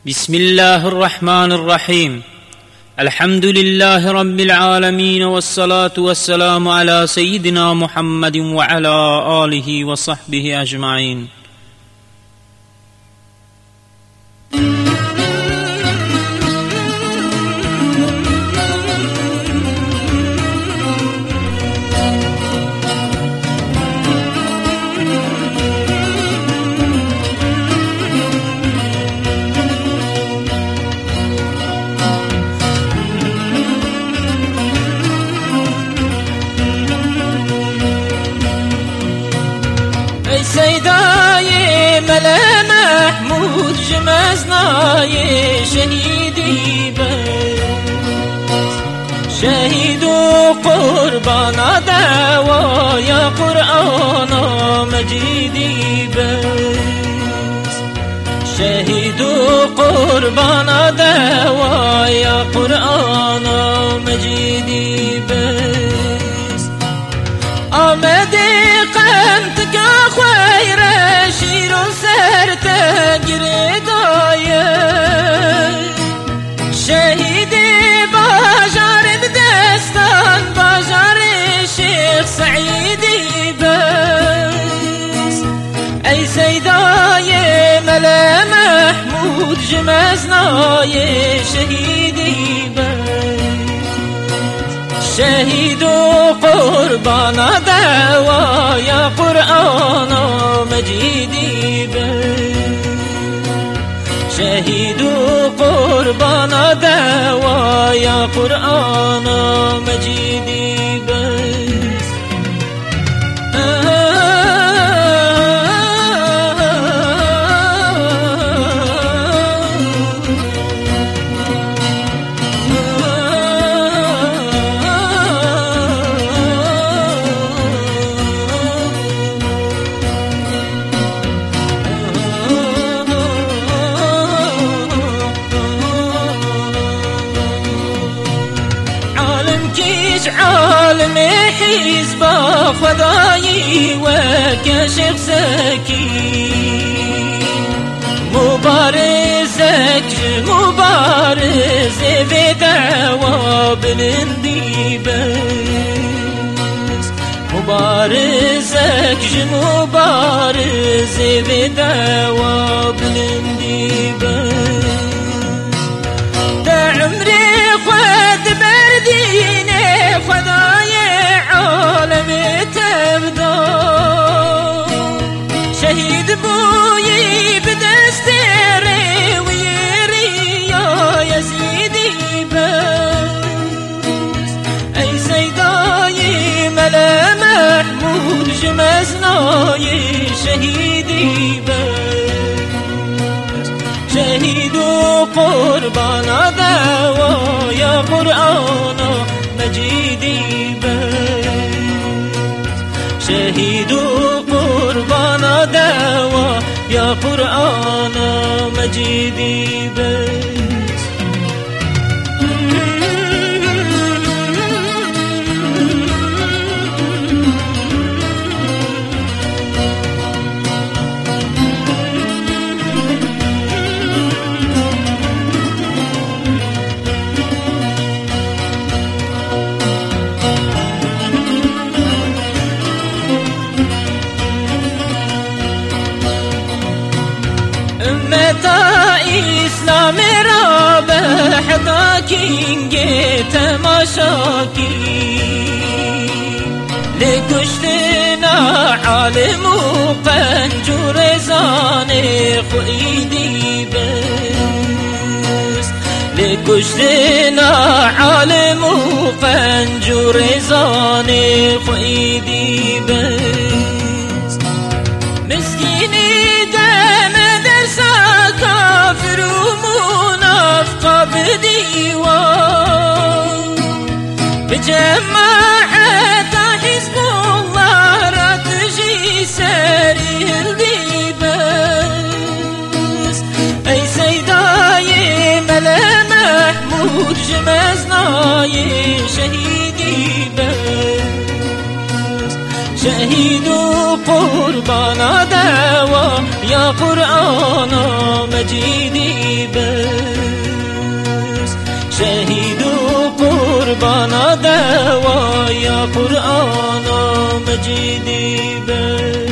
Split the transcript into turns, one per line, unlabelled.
بسم الله الرحمن الرحيم. الحمد لله رب العالمين، والصلاة والسلام على سيدنا محمد وعلى آله وصحبه أجمعين.
سيداي ملا محمود جمزناي شهيدي بس شهيد قربان دوايا قرآن مجيدي بس شهيد قربان دوايا قرآن مجيدي بس آمد قمتك خير شير سرت گردايه شهيدي باجار بدستان باجار شيخ سعيدي بس اي سيداي ملا محمود جمزناي شهيدي بس شهيد قربان دوايا قرآن مجيدي بس شهيد قربان دوايا قرآن مجيدي بس عالم حزب خدایی و کشف سکی مبارزک مبارز و دعوا بلندی بس مبارزک مبارز و دعوا بلندی بس در عمری خود بردینه فدای عالم تبدا شهید بویی بدست رویری یا یزیدی بس ای سیدای ملا محمود جمزنای شهیدی بس شهید و قربان دوایا قرآن مجيدي بس شهيد قربان دوا يا قرآن مجيدي بس اسلام را به حدا کینگ تماشاکی لکشتنا عالم و پنجور زان خویدی بس لکشتنا عالم و پنجور زان خویدی بس مسکینی دم درسا کافر و منافق بدیوان بجماعت حزب الله را تجی سریل دی بس ای سیدای ملا محمود جمزنای شهیدی بس شهید و قربان دوا یا قرآن مجیدی بس دوايا قرآن مجيدي بر